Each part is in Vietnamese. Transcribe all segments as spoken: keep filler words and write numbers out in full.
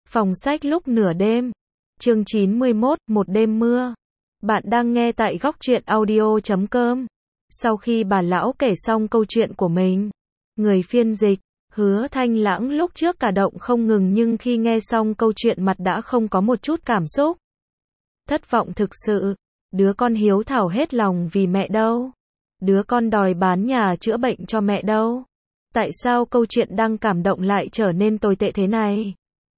Phòng sách lúc nửa đêm. Chương chín mươi mốt, một đêm mưa. Bạn đang nghe tại góc truyện audio chấm com. Sau khi bà lão kể xong câu chuyện của mình, người phiên dịch, Hứa Thanh Lãng lúc trước cả động không ngừng nhưng khi nghe xong câu chuyện mặt đã không có một chút cảm xúc. Thất vọng thực sự. Đứa con hiếu thảo hết lòng vì mẹ đâu? Đứa con đòi bán nhà chữa bệnh cho mẹ đâu? Tại sao câu chuyện đang cảm động lại trở nên tồi tệ thế này?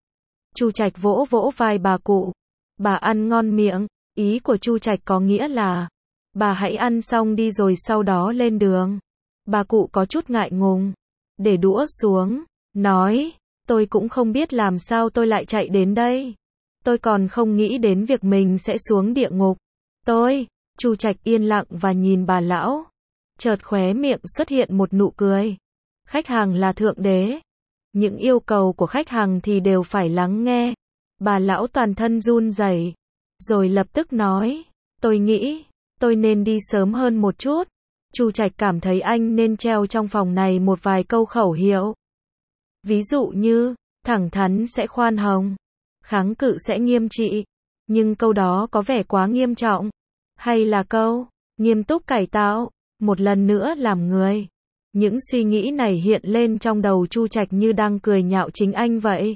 Chu Trạch vỗ vỗ vai bà cụ. Bà ăn ngon miệng. Ý của Chu Trạch có nghĩa là bà hãy ăn xong đi rồi sau đó lên đường. Bà cụ có chút ngại ngùng, để đũa xuống, nói, tôi cũng không biết làm sao tôi lại chạy đến đây. Tôi còn không nghĩ đến việc mình sẽ xuống địa ngục. Tôi, Chu Trạch yên lặng và nhìn bà lão. Chợt khóe miệng xuất hiện một nụ cười. Khách hàng là thượng đế. Những yêu cầu của khách hàng thì đều phải lắng nghe. Bà lão toàn thân run rẩy, rồi lập tức nói, tôi nghĩ, tôi nên đi sớm hơn một chút. Chu Trạch cảm thấy anh nên treo trong phòng này một vài câu khẩu hiệu. Ví dụ như, thẳng thắn sẽ khoan hồng, kháng cự sẽ nghiêm trị. Nhưng câu đó có vẻ quá nghiêm trọng. Hay là câu, nghiêm túc cải tạo, một lần nữa làm người. Những suy nghĩ này hiện lên trong đầu Chu Trạch như đang cười nhạo chính anh vậy.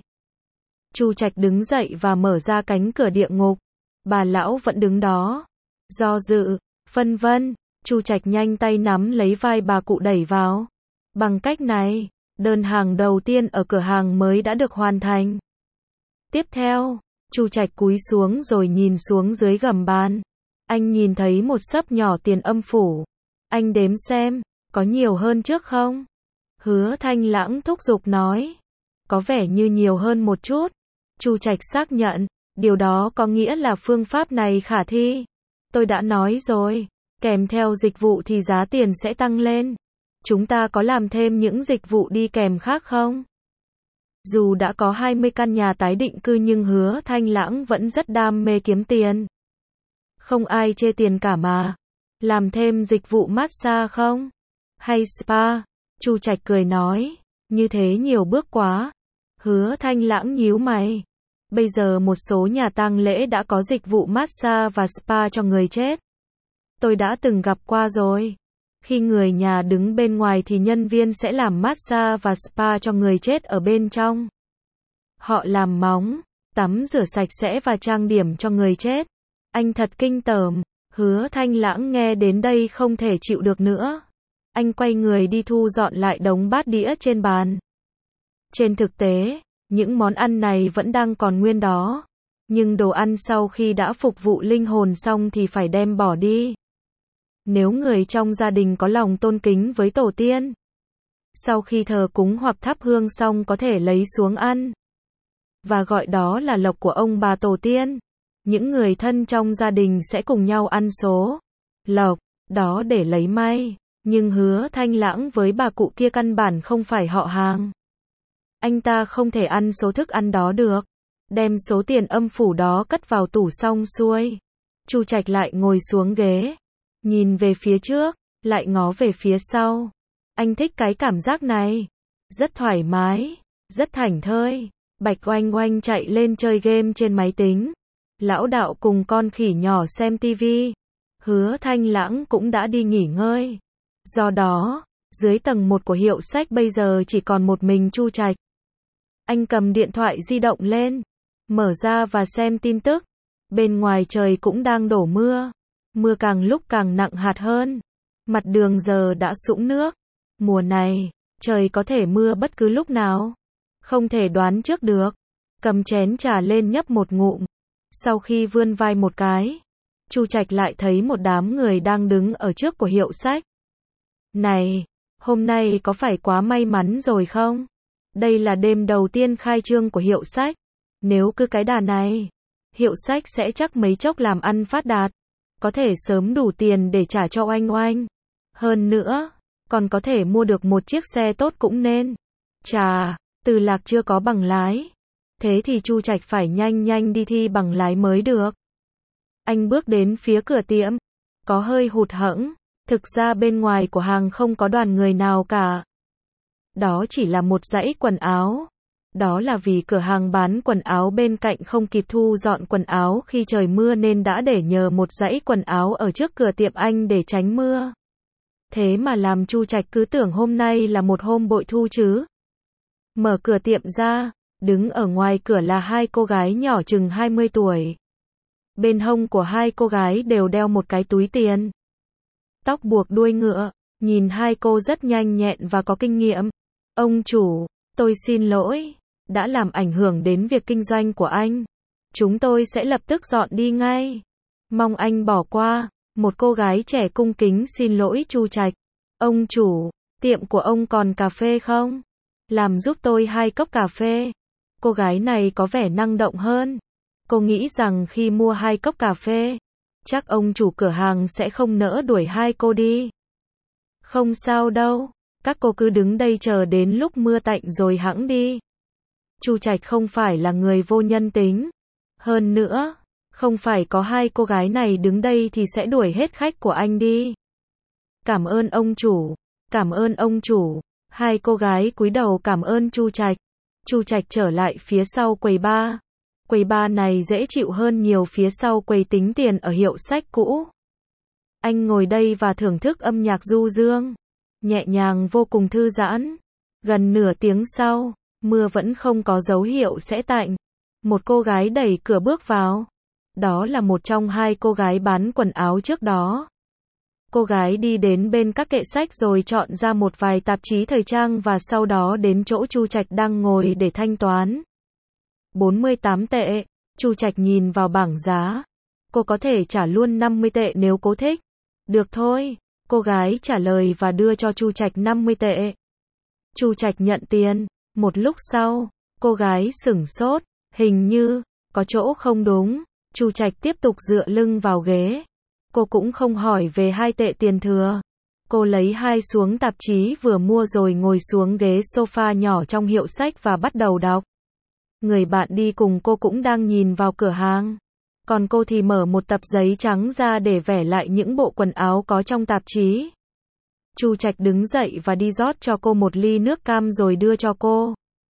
Chu Trạch đứng dậy và mở ra cánh cửa địa ngục. Bà lão vẫn đứng đó, do dự, phân vân. Chu Trạch nhanh tay nắm lấy vai bà cụ đẩy vào. Bằng cách này, đơn hàng đầu tiên ở cửa hàng mới đã được hoàn thành. Tiếp theo, Chu Trạch cúi xuống rồi nhìn xuống dưới gầm bàn. Anh nhìn thấy một xấp nhỏ tiền âm phủ. Anh đếm xem, có nhiều hơn trước không? Hứa Thanh Lãng thúc giục nói. Có vẻ như nhiều hơn một chút. Chu Trạch xác nhận, điều đó có nghĩa là phương pháp này khả thi. Tôi đã nói rồi, kèm theo dịch vụ thì giá tiền sẽ tăng lên. Chúng ta có làm thêm những dịch vụ đi kèm khác không? Dù đã có hai mươi căn nhà tái định cư nhưng Hứa Thanh Lãng vẫn rất đam mê kiếm tiền. Không ai chê tiền cả mà. Làm thêm dịch vụ massage không? Hay spa? Chu Trạch cười nói, như thế nhiều bước quá. Hứa Thanh Lãng nhíu mày. Bây giờ một số nhà tang lễ đã có dịch vụ massage và spa cho người chết. Tôi đã từng gặp qua rồi. Khi người nhà đứng bên ngoài thì nhân viên sẽ làm massage và spa cho người chết ở bên trong. Họ làm móng, tắm rửa sạch sẽ và trang điểm cho người chết. Anh thật kinh tởm. Hứa Thanh Lãng nghe đến đây không thể chịu được nữa. Anh quay người đi thu dọn lại đống bát đĩa trên bàn. Trên thực tế, những món ăn này vẫn đang còn nguyên đó. Nhưng đồ ăn sau khi đã phục vụ linh hồn xong thì phải đem bỏ đi. Nếu người trong gia đình có lòng tôn kính với tổ tiên, sau khi thờ cúng hoặc thắp hương xong có thể lấy xuống ăn. Và gọi đó là lộc của ông bà tổ tiên. Những người thân trong gia đình sẽ cùng nhau ăn số lộc đó để lấy may. Nhưng Hứa Thanh Lãng với bà cụ kia căn bản không phải họ hàng. Anh ta không thể ăn số thức ăn đó được. Đem số tiền âm phủ đó cất vào tủ xong xuôi. Chu Trạch lại ngồi xuống ghế. Nhìn về phía trước, lại ngó về phía sau. Anh thích cái cảm giác này. Rất thoải mái, rất thảnh thơi. Bạch Oanh Oanh chạy lên chơi game trên máy tính. Lão đạo cùng con khỉ nhỏ xem tivi. Hứa Thanh Lãng cũng đã đi nghỉ ngơi. Do đó, dưới tầng một của hiệu sách bây giờ chỉ còn một mình Chu Trạch. Anh cầm điện thoại di động lên, mở ra và xem tin tức. Bên ngoài trời cũng đang đổ mưa. Mưa càng lúc càng nặng hạt hơn. Mặt đường giờ đã sũng nước. Mùa này, trời có thể mưa bất cứ lúc nào. Không thể đoán trước được. Cầm chén trà lên nhấp một ngụm. Sau khi vươn vai một cái, Chu Trạch lại thấy một đám người đang đứng ở trước của hiệu sách. Này, hôm nay có phải quá may mắn rồi không? Đây là đêm đầu tiên khai trương của hiệu sách. Nếu cứ cái đà này, hiệu sách sẽ chắc mấy chốc làm ăn phát đạt. Có thể sớm đủ tiền để trả cho Oanh Oanh. Hơn nữa, còn có thể mua được một chiếc xe tốt cũng nên. Chà, Từ Lạc chưa có bằng lái. Thế thì Chu Trạch phải nhanh nhanh đi thi bằng lái mới được. Anh bước đến phía cửa tiệm. Có hơi hụt hẫng. Thực ra bên ngoài của hàng không có đoàn người nào cả. Đó chỉ là một dãy quần áo. Đó là vì cửa hàng bán quần áo bên cạnh không kịp thu dọn quần áo khi trời mưa nên đã để nhờ một dãy quần áo ở trước cửa tiệm anh để tránh mưa. Thế mà làm Chu Trạch cứ tưởng hôm nay là một hôm bội thu chứ. Mở cửa tiệm ra, đứng ở ngoài cửa là hai cô gái nhỏ chừng hai mươi tuổi. Bên hông của hai cô gái đều đeo một cái túi tiền. Tóc buộc đuôi ngựa, nhìn hai cô rất nhanh nhẹn và có kinh nghiệm. Ông chủ, tôi xin lỗi, đã làm ảnh hưởng đến việc kinh doanh của anh. Chúng tôi sẽ lập tức dọn đi ngay. Mong anh bỏ qua. Một cô gái trẻ cung kính xin lỗi Chu Trạch. Ông chủ, tiệm của ông còn cà phê không? Làm giúp tôi hai cốc cà phê. Cô gái này có vẻ năng động hơn. Cô nghĩ rằng khi mua hai cốc cà phê, chắc ông chủ cửa hàng sẽ không nỡ đuổi hai cô đi. Không sao đâu, các cô cứ đứng đây chờ đến lúc mưa tạnh rồi hẵng đi. Chu Trạch không phải là người vô nhân tính. Hơn nữa, không phải có hai cô gái này đứng đây thì sẽ đuổi hết khách của anh đi. Cảm ơn ông chủ, cảm ơn ông chủ. Hai cô gái cúi đầu cảm ơn Chu Trạch. Chu Trạch trở lại phía sau quầy bar. Quầy bar này dễ chịu hơn nhiều phía sau quầy tính tiền ở hiệu sách cũ. Anh ngồi đây và thưởng thức âm nhạc du dương. Nhẹ nhàng vô cùng thư giãn. Gần nửa tiếng sau, mưa vẫn không có dấu hiệu sẽ tạnh. Một cô gái đẩy cửa bước vào. Đó là một trong hai cô gái bán quần áo trước đó. Cô gái đi đến bên các kệ sách rồi chọn ra một vài tạp chí thời trang và sau đó đến chỗ Chu Trạch đang ngồi để thanh toán. bốn mươi tám tệ. Chu Trạch nhìn vào bảng giá. Cô có thể trả luôn năm mươi tệ nếu cô thích. Được thôi. Cô gái trả lời và đưa cho Chu Trạch năm mươi tệ. Chu Trạch nhận tiền. Một lúc sau, cô gái sửng sốt. Hình như, có chỗ không đúng. Chu Trạch tiếp tục dựa lưng vào ghế. Cô cũng không hỏi về hai tệ tiền thừa. Cô lấy hai xuống tạp chí vừa mua rồi ngồi xuống ghế sofa nhỏ trong hiệu sách và bắt đầu đọc. Người bạn đi cùng cô cũng đang nhìn vào cửa hàng. Còn cô thì mở một tập giấy trắng ra để vẽ lại những bộ quần áo có trong tạp chí. Chu Trạch đứng dậy và đi rót cho cô một ly nước cam rồi đưa cho cô.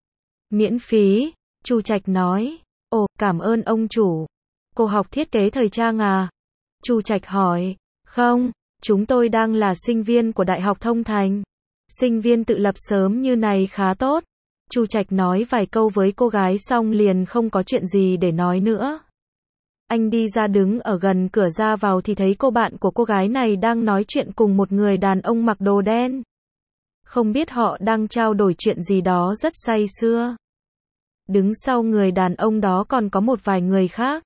Miễn phí, Chu Trạch nói. Ồ, cảm ơn ông chủ. Cô học thiết kế thời trang à? Chu Trạch hỏi. Không, chúng tôi đang là sinh viên của Đại học Thông Thành. Sinh viên tự lập sớm như này khá tốt. Chu Trạch nói vài câu với cô gái xong liền không có chuyện gì để nói nữa. Anh đi ra đứng ở gần cửa ra vào thì thấy cô bạn của cô gái này đang nói chuyện cùng một người đàn ông mặc đồ đen. Không biết họ đang trao đổi chuyện gì đó rất say sưa. Đứng sau người đàn ông đó còn có một vài người khác.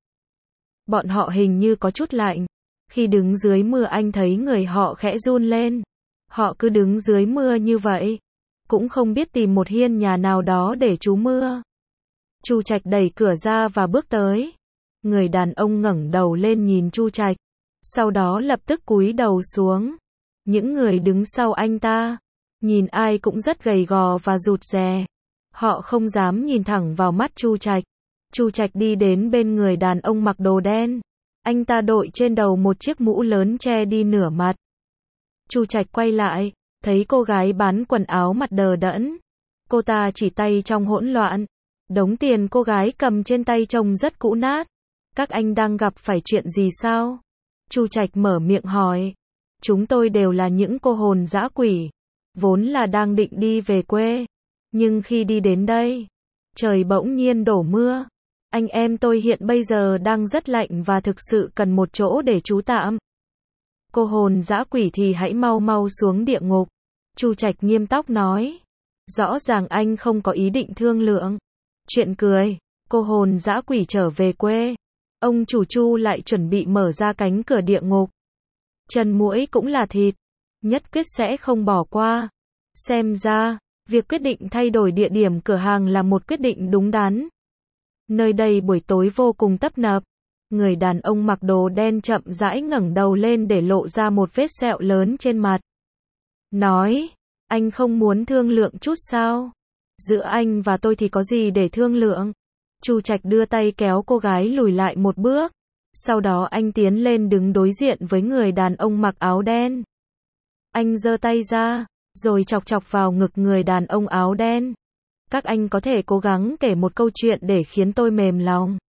Bọn họ hình như có chút lạnh. Khi đứng dưới mưa anh thấy người họ khẽ run lên. Họ cứ đứng dưới mưa như vậy. Cũng không biết tìm một hiên nhà nào đó để trú mưa. Chu Trạch đẩy cửa ra và bước tới. Người đàn ông ngẩng đầu lên nhìn Chu Trạch. Sau đó lập tức cúi đầu xuống. Những người đứng sau anh ta, nhìn ai cũng rất gầy gò và rụt rè. Họ không dám nhìn thẳng vào mắt Chu Trạch. Chu Trạch đi đến bên người đàn ông mặc đồ đen. Anh ta đội trên đầu một chiếc mũ lớn che đi nửa mặt. Chu Trạch quay lại, thấy cô gái bán quần áo mặt đờ đẫn. Cô ta chỉ tay trong hỗn loạn. Đống tiền cô gái cầm trên tay trông rất cũ nát. Các anh đang gặp phải chuyện gì sao? Chu Trạch mở miệng hỏi. Chúng tôi đều là những cô hồn dã quỷ. Vốn là đang định đi về quê. Nhưng khi đi đến đây, trời bỗng nhiên đổ mưa. Anh em tôi hiện bây giờ đang rất lạnh và thực sự cần một chỗ để trú tạm. Cô hồn dã quỷ thì hãy mau mau xuống địa ngục. Chu Trạch nghiêm túc nói. Rõ ràng anh không có ý định thương lượng. Chuyện cười, cô hồn dã quỷ trở về quê. Ông chủ Chu lại chuẩn bị mở ra cánh cửa địa ngục. Chân muỗi cũng là thịt. Nhất quyết sẽ không bỏ qua. Xem ra, việc quyết định thay đổi địa điểm cửa hàng là một quyết định đúng đắn. Nơi đây buổi tối vô cùng tấp nập. Người đàn ông mặc đồ đen chậm rãi ngẩng đầu lên để lộ ra một vết sẹo lớn trên mặt. Nói, anh không muốn thương lượng chút sao? Giữa anh và tôi thì có gì để thương lượng? Chu Trạch đưa tay kéo cô gái lùi lại một bước. Sau đó anh tiến lên đứng đối diện với người đàn ông mặc áo đen. Anh giơ tay ra, rồi chọc chọc vào ngực người đàn ông áo đen. Các anh có thể cố gắng kể một câu chuyện để khiến tôi mềm lòng.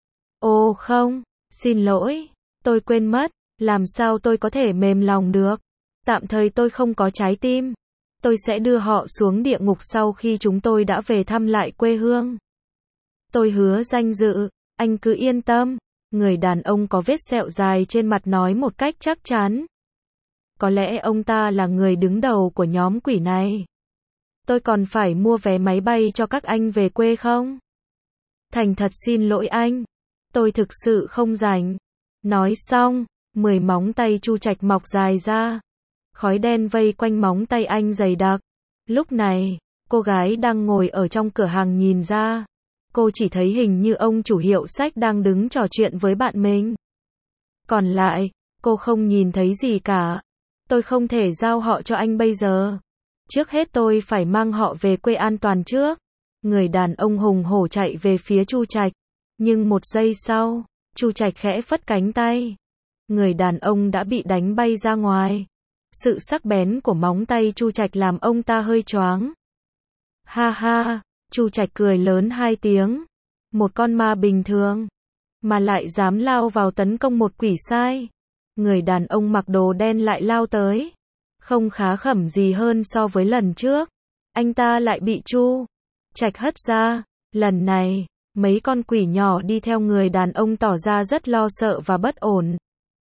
Ồ không, xin lỗi, tôi quên mất, làm sao tôi có thể mềm lòng được. Tạm thời tôi không có trái tim. Tôi sẽ đưa họ xuống địa ngục sau khi chúng tôi đã về thăm lại quê hương. Tôi hứa danh dự, anh cứ yên tâm. Người đàn ông có vết sẹo dài trên mặt nói một cách chắc chắn. Có lẽ ông ta là người đứng đầu của nhóm quỷ này. Tôi còn phải mua vé máy bay cho các anh về quê không? Thành thật xin lỗi anh. Tôi thực sự không rảnh. Nói xong, mười móng tay Chu Trạch mọc dài ra. Khói đen vây quanh móng tay anh dày đặc. Lúc này, cô gái đang ngồi ở trong cửa hàng nhìn ra. Cô chỉ thấy hình như ông chủ hiệu sách đang đứng trò chuyện với bạn mình. Còn lại, cô không nhìn thấy gì cả. Tôi không thể giao họ cho anh bây giờ. Trước hết tôi phải mang họ về quê an toàn trước. Người đàn ông hùng hổ chạy về phía Chu Trạch. Nhưng một giây sau, Chu Trạch khẽ phất cánh tay. Người đàn ông đã bị đánh bay ra ngoài. Sự sắc bén của móng tay Chu Trạch làm ông ta hơi choáng. Ha ha, Chu Trạch cười lớn hai tiếng. Một con ma bình thường, mà lại dám lao vào tấn công một quỷ sai. Người đàn ông mặc đồ đen lại lao tới. Không khá khẩm gì hơn so với lần trước. Anh ta lại bị Chu Trạch hất ra. Lần này, mấy con quỷ nhỏ đi theo người đàn ông tỏ ra rất lo sợ và bất ổn.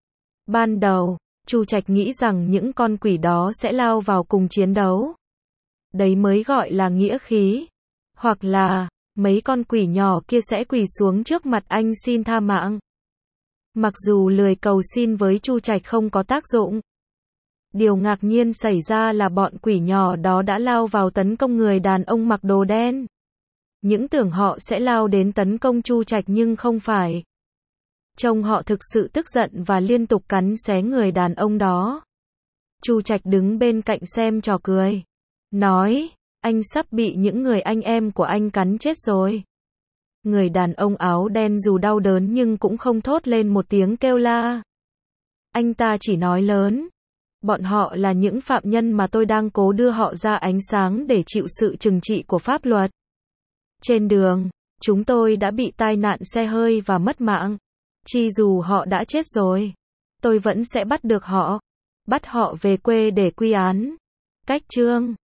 Ban đầu, Chu Trạch nghĩ rằng những con quỷ đó sẽ lao vào cùng chiến đấu. Đấy mới gọi là nghĩa khí. Hoặc là, mấy con quỷ nhỏ kia sẽ quỳ xuống trước mặt anh xin tha mạng. Mặc dù lười cầu xin với Chu Trạch không có tác dụng. Điều ngạc nhiên xảy ra là bọn quỷ nhỏ đó đã lao vào tấn công người đàn ông mặc đồ đen. Những tưởng họ sẽ lao đến tấn công Chu Trạch nhưng không phải. Trông họ thực sự tức giận và liên tục cắn xé người đàn ông đó. Chu Trạch đứng bên cạnh xem trò cười. Nói, anh sắp bị những người anh em của anh cắn chết rồi. Người đàn ông áo đen dù đau đớn nhưng cũng không thốt lên một tiếng kêu la. Anh ta chỉ nói lớn. Bọn họ là những phạm nhân mà tôi đang cố đưa họ ra ánh sáng để chịu sự trừng trị của pháp luật. Trên đường, chúng tôi đã bị tai nạn xe hơi và mất mạng. Chi dù họ đã chết rồi, tôi vẫn sẽ bắt được họ. Bắt họ về quê để quy án. Cách chương